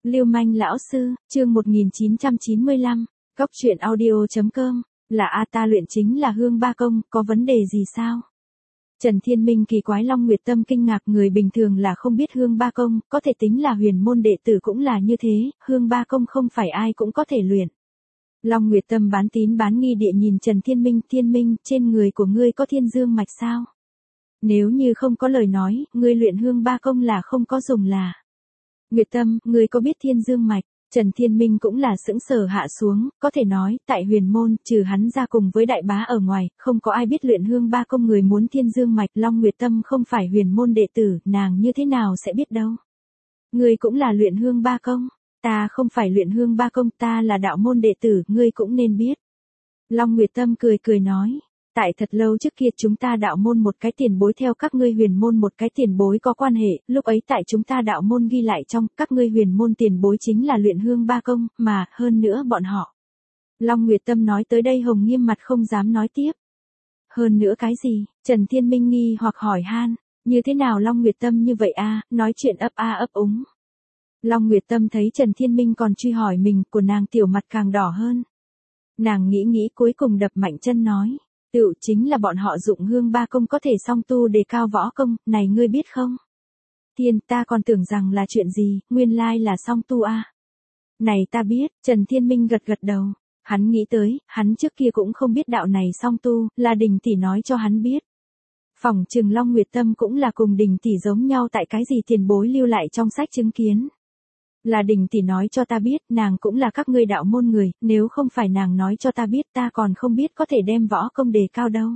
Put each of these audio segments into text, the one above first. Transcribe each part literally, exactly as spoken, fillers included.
Lưu manh lão sư, chương một nghìn chín trăm chín mươi lăm, Cóc truyện audio chấm com, là a ta luyện chính là hương ba công, có vấn đề gì sao? Trần Thiên Minh kỳ quái. Long Nguyệt Tâm kinh ngạc, người bình thường là không biết hương ba công, có thể tính là huyền môn đệ tử cũng là như thế, hương ba công không phải ai cũng có thể luyện. Long Nguyệt Tâm bán tín bán nghi địa nhìn Trần Thiên Minh, Thiên Minh, trên người của ngươi có thiên dương mạch sao? Nếu như không có lời nói, ngươi luyện hương ba công là không có dùng là. Nguyệt Tâm, ngươi có biết thiên dương mạch? Trần Thiên Minh cũng là sững sờ hạ xuống, có thể nói, tại huyền môn, trừ hắn ra cùng với đại bá ở ngoài, không có ai biết luyện hương ba công. Người muốn thiên dương mạch. Long Nguyệt Tâm không phải huyền môn đệ tử, nàng như thế nào sẽ biết đâu. Ngươi cũng là luyện hương ba công. Ta không phải luyện hương ba công, ta là đạo môn đệ tử, ngươi cũng nên biết. Long Nguyệt Tâm cười cười nói. Tại thật lâu trước kia chúng ta đạo môn một cái tiền bối theo các ngươi huyền môn một cái tiền bối có quan hệ, lúc ấy tại chúng ta đạo môn ghi lại trong các ngươi huyền môn tiền bối chính là luyện hương ba công, mà, hơn nữa bọn họ. Long Nguyệt Tâm nói tới đây Hồng nghiêm mặt không dám nói tiếp. Hơn nữa cái gì? Trần Thiên Minh nghi hoặc hỏi han, như thế nào Long Nguyệt Tâm như vậy a, nói chuyện ấp a ấp úng. Long Nguyệt Tâm thấy Trần Thiên Minh còn truy hỏi mình, của nàng tiểu mặt càng đỏ hơn. Nàng nghĩ nghĩ cuối cùng đập mạnh chân nói. Tựu chính là bọn họ dụng hương ba công có thể song tu đề cao võ công, này ngươi biết không? Thiên, ta còn tưởng rằng là chuyện gì, nguyên lai là song tu a. À. Này ta biết, Trần Thiên Minh gật gật đầu. Hắn nghĩ tới, hắn trước kia cũng không biết đạo này song tu, là Đình tỷ nói cho hắn biết. Phỏng chừng Long Nguyệt Tâm cũng là cùng Đình tỷ giống nhau tại cái gì tiền bối lưu lại trong sách chứng kiến. Là Đình tỷ nói cho ta biết, nàng cũng là các ngươi đạo môn người, nếu không phải nàng nói cho ta biết ta còn không biết có thể đem võ công đề cao đâu.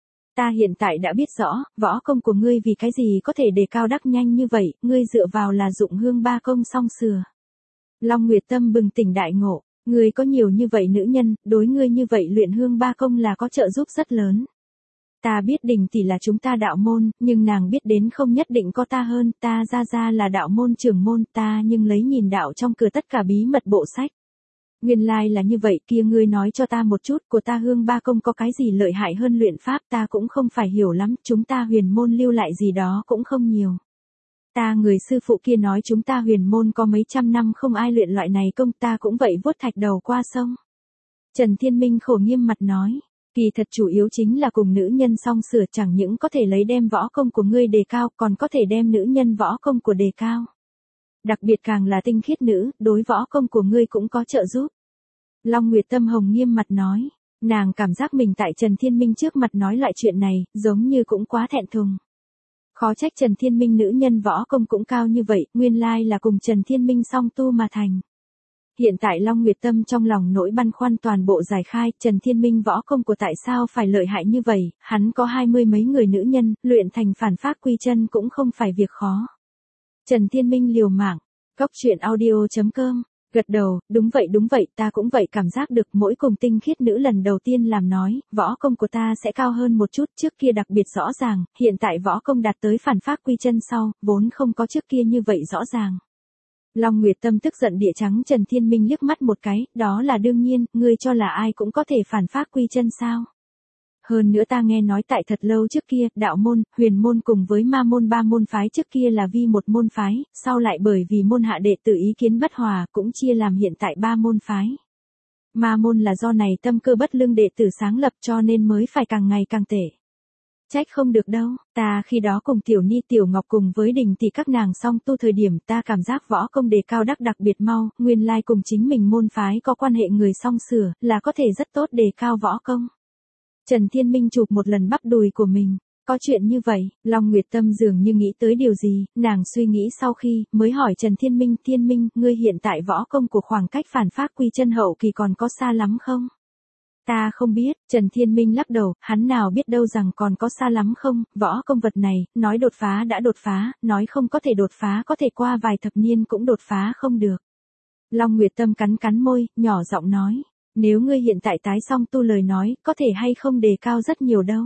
Ta hiện tại đã biết rõ, võ công của ngươi vì cái gì có thể đề cao đắc nhanh như vậy, ngươi dựa vào là dụng hương ba công song sửa. Long Nguyệt Tâm bừng tỉnh đại ngộ, ngươi có nhiều như vậy nữ nhân, đối ngươi như vậy luyện hương ba công là có trợ giúp rất lớn. Ta biết Đình tỷ là chúng ta đạo môn, nhưng nàng biết đến không nhất định có ta hơn, ta ra ra là đạo môn trưởng môn, ta nhưng lấy nhìn đạo trong cửa tất cả bí mật bộ sách. Nguyên lai là như vậy, kia ngươi nói cho ta một chút, của ta hương ba công có cái gì lợi hại hơn luyện pháp, ta cũng không phải hiểu lắm, chúng ta huyền môn lưu lại gì đó cũng không nhiều. Ta người sư phụ kia nói chúng ta huyền môn có mấy trăm năm không ai luyện loại này công, ta cũng vậy vuốt thạch đầu qua sông. Trần Thiên Minh khổ nghiêm mặt nói. Kỳ thật chủ yếu chính là cùng nữ nhân song sửa, chẳng những có thể lấy đem võ công của ngươi đề cao, còn có thể đem nữ nhân võ công của đề cao. Đặc biệt càng là tinh khiết nữ, đối võ công của ngươi cũng có trợ giúp. Long Nguyệt Tâm Hồng nghiêm mặt nói, nàng cảm giác mình tại Trần Thiên Minh trước mặt nói loại chuyện này, giống như cũng quá thẹn thùng. Khó trách Trần Thiên Minh nữ nhân võ công cũng cao như vậy, nguyên lai là cùng Trần Thiên Minh song tu mà thành. Hiện tại Long Nguyệt Tâm trong lòng nỗi băn khoăn toàn bộ giải khai, Trần Thiên Minh võ công của tại sao phải lợi hại như vậy, hắn có hai mươi mấy người nữ nhân, luyện thành phản pháp quy chân cũng không phải việc khó. Trần Thiên Minh liều mạng, Cóc truyện audio chấm com, gật đầu, đúng vậy đúng vậy, ta cũng vậy cảm giác được mỗi cùng tinh khiết nữ lần đầu tiên làm nói, võ công của ta sẽ cao hơn một chút, trước kia đặc biệt rõ ràng, hiện tại võ công đạt tới phản pháp quy chân sau, vốn không có trước kia như vậy rõ ràng. Long Nguyệt Tâm tức giận địa trắng Trần Thiên Minh liếc mắt một cái, đó là đương nhiên, ngươi cho là ai cũng có thể phản pháp quy chân sao. Hơn nữa ta nghe nói tại thật lâu trước kia, đạo môn, huyền môn cùng với ma môn ba môn phái trước kia là vi một môn phái, sau lại bởi vì môn hạ đệ tử ý kiến bất hòa cũng chia làm hiện tại ba môn phái. Ma môn là do này tâm cơ bất lương đệ tử sáng lập cho nên mới phải càng ngày càng tệ. Trách không được đâu, ta khi đó cùng Tiểu Ni Tiểu Ngọc cùng với Đình tỷ các nàng song tu thời điểm ta cảm giác võ công đề cao đắc đặc biệt mau, nguyên lai cùng chính mình môn phái có quan hệ người song sửa, là có thể rất tốt đề cao võ công. Trần Thiên Minh chụp một lần bắp đùi của mình, có chuyện như vậy, Long Nguyệt Tâm dường như nghĩ tới điều gì, nàng suy nghĩ sau khi, mới hỏi Trần Thiên Minh, Thiên Minh, ngươi hiện tại võ công của khoảng cách phản pháp quy chân hậu kỳ còn có xa lắm không? Ta không biết, Trần Thiên Minh lắc đầu, hắn nào biết đâu rằng còn có xa lắm không, võ công vật này, nói đột phá đã đột phá, nói không có thể đột phá có thể qua vài thập niên cũng đột phá không được. Long Nguyệt Tâm cắn cắn môi, nhỏ giọng nói, nếu ngươi hiện tại tái song tu lời nói, có thể hay không đề cao rất nhiều đâu.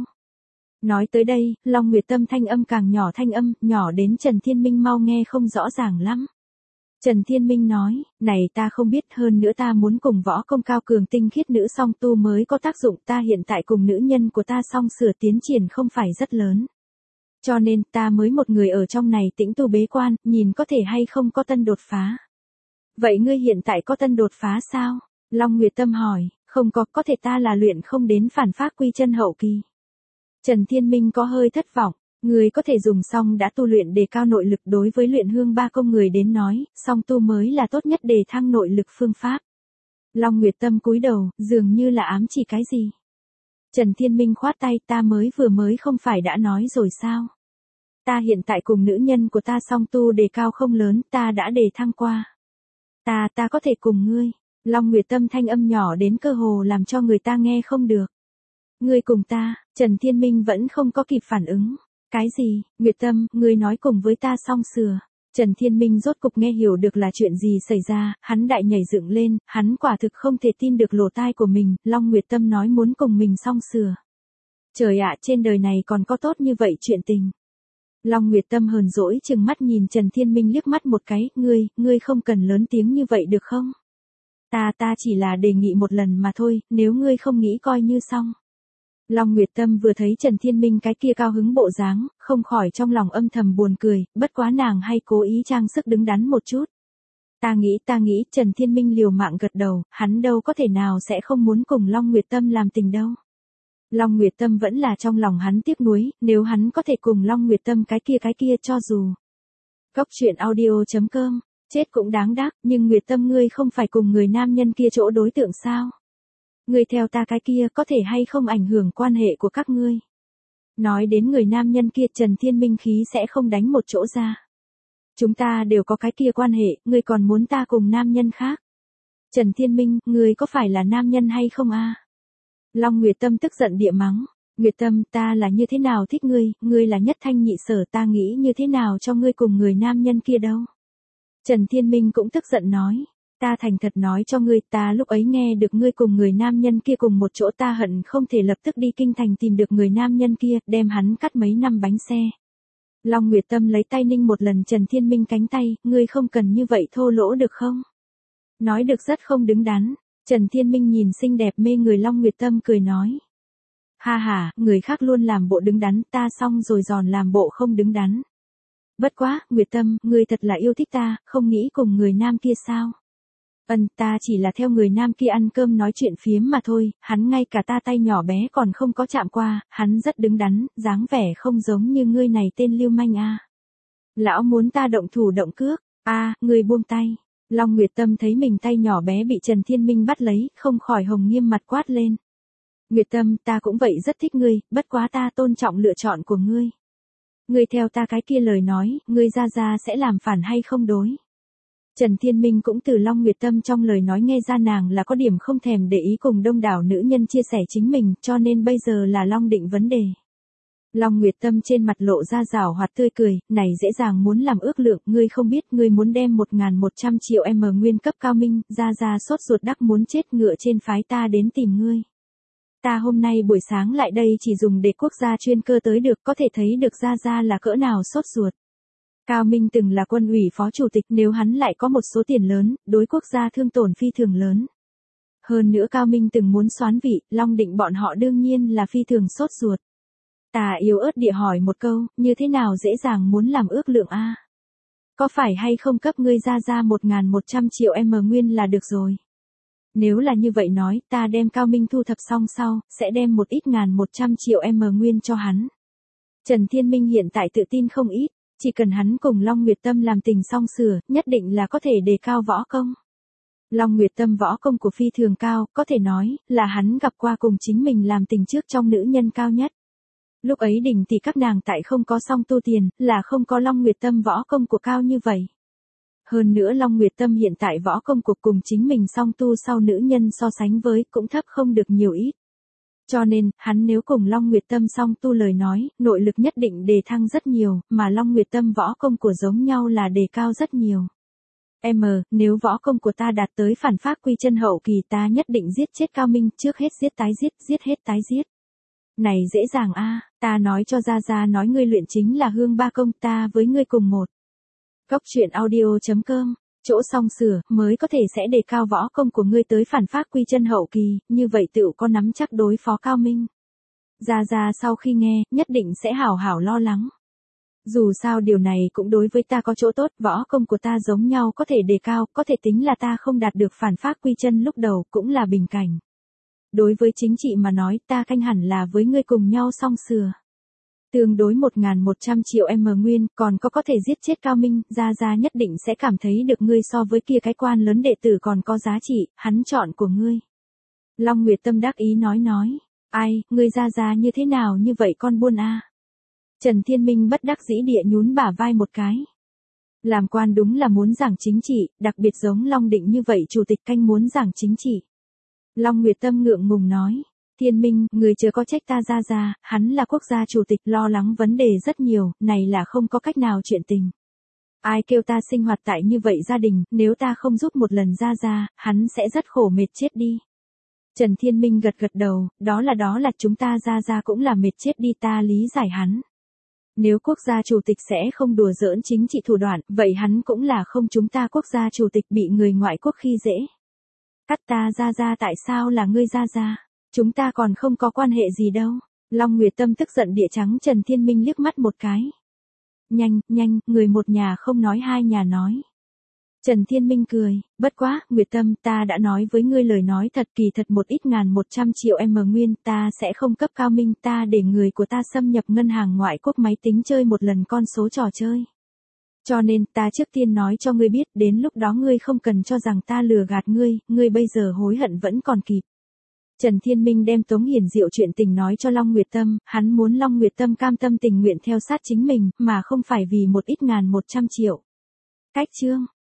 Nói tới đây, Long Nguyệt Tâm thanh âm càng nhỏ thanh âm, nhỏ đến Trần Thiên Minh mau nghe không rõ ràng lắm. Trần Thiên Minh nói, này ta không biết, hơn nữa ta muốn cùng võ công cao cường tinh khiết nữ song tu mới có tác dụng, ta hiện tại cùng nữ nhân của ta song sửa tiến triển không phải rất lớn. Cho nên ta mới một người ở trong này tĩnh tu bế quan, nhìn có thể hay không có tân đột phá. Vậy ngươi hiện tại có tân đột phá sao? Long Nguyệt Tâm hỏi, không có, có thể ta là luyện không đến phản pháp quy chân hậu kỳ. Trần Thiên Minh có hơi thất vọng, người có thể dùng song đã tu luyện đề cao nội lực đối với luyện hương ba công người đến nói, song tu mới là tốt nhất để thăng nội lực phương pháp. Long Nguyệt Tâm cúi đầu, dường như là ám chỉ cái gì. Trần Thiên Minh khoát tay, ta mới vừa mới không phải đã nói rồi sao? Ta hiện tại cùng nữ nhân của ta song tu đề cao không lớn, ta đã đề thăng qua. Ta, ta có thể cùng ngươi. Long Nguyệt Tâm thanh âm nhỏ đến cơ hồ làm cho người ta nghe không được. Ngươi cùng ta, Trần Thiên Minh vẫn không có kịp phản ứng. Cái gì, Nguyệt Tâm, ngươi nói cùng với ta song sửa. Trần Thiên Minh rốt cục nghe hiểu được là chuyện gì xảy ra, hắn đại nhảy dựng lên, hắn quả thực không thể tin được lỗ tai của mình, Long Nguyệt Tâm nói muốn cùng mình song sửa. Trời ạ, trên đời này còn có tốt như vậy chuyện tình. Long Nguyệt Tâm hờn dỗi chừng mắt nhìn Trần Thiên Minh liếc mắt một cái, ngươi, ngươi không cần lớn tiếng như vậy được không? Ta ta chỉ là đề nghị một lần mà thôi, nếu ngươi không nghĩ coi như xong. Long Nguyệt Tâm vừa thấy Trần Thiên Minh cái kia cao hứng bộ dáng, không khỏi trong lòng âm thầm buồn cười, bất quá nàng hay cố ý trang sức đứng đắn một chút. Ta nghĩ ta nghĩ Trần Thiên Minh liều mạng gật đầu, hắn đâu có thể nào sẽ không muốn cùng Long Nguyệt Tâm làm tình đâu. Long Nguyệt Tâm vẫn là trong lòng hắn tiếc nuối, nếu hắn có thể cùng Long Nguyệt Tâm cái kia cái kia cho dù. Góc truyện audio chấm com, chết cũng đáng đắc, nhưng Nguyệt Tâm ngươi không phải cùng người nam nhân kia chỗ đối tượng sao? Ngươi theo ta cái kia có thể hay không ảnh hưởng quan hệ của các ngươi? Nói đến người nam nhân kia Trần Thiên Minh khí sẽ không đánh một chỗ ra. Chúng ta đều có cái kia quan hệ, ngươi còn muốn ta cùng nam nhân khác? Trần Thiên Minh, ngươi có phải là nam nhân hay không a? Long Nguyệt Tâm tức giận địa mắng, Nguyệt Tâm ta là như thế nào thích ngươi, ngươi là nhất thanh nhị sở ta nghĩ như thế nào cho ngươi cùng người nam nhân kia đâu. Trần Thiên Minh cũng tức giận nói, ta thành thật nói cho ngươi ta lúc ấy nghe được ngươi cùng người nam nhân kia cùng một chỗ ta hận không thể lập tức đi kinh thành tìm được người nam nhân kia, đem hắn cắt mấy năm bánh xe. Long Nguyệt Tâm lấy tay ninh một lần Trần Thiên Minh cánh tay, ngươi không cần như vậy thô lỗ được không? Nói được rất không đứng đắn. Trần Thiên Minh nhìn xinh đẹp mê người Long Nguyệt Tâm cười nói. Ha ha, người khác luôn làm bộ đứng đắn, ta xong rồi giòn làm bộ không đứng đắn. Bất quá, Nguyệt Tâm, ngươi thật là yêu thích ta, không nghĩ cùng người nam kia sao? Ân, ta chỉ là theo người nam kia ăn cơm nói chuyện phiếm mà thôi, hắn ngay cả ta tay nhỏ bé còn không có chạm qua, hắn rất đứng đắn, dáng vẻ không giống như ngươi này tên lưu manh a. Lão muốn ta động thủ động cước, a, ngươi buông tay. Long Nguyệt Tâm thấy mình tay nhỏ bé bị Trần Thiên Minh bắt lấy, không khỏi hồng nghiêm mặt quát lên. Nguyệt Tâm, ta cũng vậy rất thích ngươi, bất quá ta tôn trọng lựa chọn của ngươi. Ngươi theo ta cái kia lời nói, ngươi ra ra sẽ làm phản hay không đối. Trần Thiên Minh cũng từ Long Nguyệt Tâm trong lời nói nghe ra nàng là có điểm không thèm để ý cùng đông đảo nữ nhân chia sẻ chính mình, cho nên bây giờ là Long định vấn đề. Long Nguyệt Tâm trên mặt lộ ra rảo hoạt tươi cười, này dễ dàng muốn làm ước lượng, ngươi không biết ngươi muốn đem một nghìn một trăm triệu M nguyên cấp cao minh, ra ra sốt ruột đắc muốn chết ngựa trên phái ta đến tìm ngươi. Ta hôm nay buổi sáng lại đây chỉ dùng để quốc gia chuyên cơ tới được, có thể thấy được ra ra là cỡ nào sốt ruột. Cao Minh từng là quân ủy phó chủ tịch, nếu hắn lại có một số tiền lớn, đối quốc gia thương tổn phi thường lớn. Hơn nữa Cao Minh từng muốn soán vị, Long định bọn họ đương nhiên là phi thường sốt ruột. Ta yếu ớt địa hỏi một câu, như thế nào dễ dàng muốn làm ước lượng a? Có phải hay không cấp ngươi ra ra một nghìn một trăm triệu M nguyên là được rồi. Nếu là như vậy nói, ta đem Cao Minh thu thập xong sau, sẽ đem một ít ngàn một trăm triệu M nguyên cho hắn. Trần Thiên Minh hiện tại tự tin không ít, chỉ cần hắn cùng Long Nguyệt Tâm làm tình song sửa, nhất định là có thể đề cao võ công. Long Nguyệt Tâm võ công của phi thường cao, có thể nói, là hắn gặp qua cùng chính mình làm tình trước trong nữ nhân cao nhất. Lúc ấy đỉnh thì các nàng tại không có song tu tiền, là không có Long Nguyệt Tâm võ công của cao như vậy. Hơn nữa Long Nguyệt Tâm hiện tại võ công của cùng chính mình song tu sau nữ nhân so sánh với cũng thấp không được nhiều ít. Cho nên, hắn nếu cùng Long Nguyệt Tâm song tu lời nói, nội lực nhất định đề thăng rất nhiều, mà Long Nguyệt Tâm võ công của giống nhau là đề cao rất nhiều. M, nếu võ công của ta đạt tới phản pháp quy chân hậu kỳ ta nhất định giết chết Cao Minh, trước hết giết tái giết, giết hết tái giết. Này dễ dàng a, ta nói cho ra ra nói ngươi luyện chính là hương ba công, ta với ngươi cùng một. Góc truyện audio chấm com, chỗ song sửa, mới có thể sẽ đề cao võ công của ngươi tới phản pháp quy chân hậu kỳ, như vậy tựu có nắm chắc đối phó Cao Minh. Ra ra sau khi nghe, nhất định sẽ hảo hảo lo lắng. Dù sao điều này cũng đối với ta có chỗ tốt, võ công của ta giống nhau có thể đề cao, có thể tính là ta không đạt được phản pháp quy chân lúc đầu, cũng là bình cảnh. Đối với chính trị mà nói, ta canh hẳn là với ngươi cùng nhau song sửa. Tương đối một nghìn một trăm triệu M nguyên, còn có có thể giết chết Cao Minh, Gia Gia nhất định sẽ cảm thấy được ngươi so với kia cái quan lớn đệ tử còn có giá trị, hắn chọn của ngươi. Long Nguyệt Tâm đắc ý nói nói, ai, ngươi Gia Gia như thế nào như vậy con buôn a? Trần Thiên Minh bất đắc dĩ địa nhún bả vai một cái. Làm quan đúng là muốn giảng chính trị, đặc biệt giống Long Định như vậy chủ tịch canh muốn giảng chính trị. Long Nguyệt Tâm ngượng ngùng nói, Thiên Minh, người chưa có trách ta Gia Gia, hắn là quốc gia chủ tịch lo lắng vấn đề rất nhiều, này là không có cách nào chuyện tình. Ai kêu ta sinh hoạt tại như vậy gia đình, nếu ta không giúp một lần Gia Gia, hắn sẽ rất khổ mệt chết đi. Trần Thiên Minh gật gật đầu, đó là đó là chúng ta Gia Gia cũng là mệt chết đi, ta lý giải hắn. Nếu quốc gia chủ tịch sẽ không đùa giỡn chính trị thủ đoạn, vậy hắn cũng là không chúng ta quốc gia chủ tịch bị người ngoại quốc khi dễ. Cắt ta Gia Gia tại sao là ngươi Gia Gia? Chúng ta còn không có quan hệ gì đâu. Long Nguyệt Tâm tức giận địa trắng Trần Thiên Minh liếc mắt một cái. Nhanh, nhanh, người một nhà không nói hai nhà nói. Trần Thiên Minh cười, bất quá, Nguyệt Tâm, ta đã nói với ngươi lời nói thật, kỳ thật một ít ngàn một trăm triệu M nguyên, ta sẽ không cấp Cao Minh, ta để người của ta xâm nhập ngân hàng ngoại quốc máy tính chơi một lần con số trò chơi. Cho nên, ta trước tiên nói cho ngươi biết, đến lúc đó ngươi không cần cho rằng ta lừa gạt ngươi, ngươi bây giờ hối hận vẫn còn kịp. Trần Thiên Minh đem Tống Hiền Diệu chuyện tình nói cho Long Nguyệt Tâm, hắn muốn Long Nguyệt Tâm cam tâm tình nguyện theo sát chính mình, mà không phải vì một ít ngàn một trăm triệu. Cách chương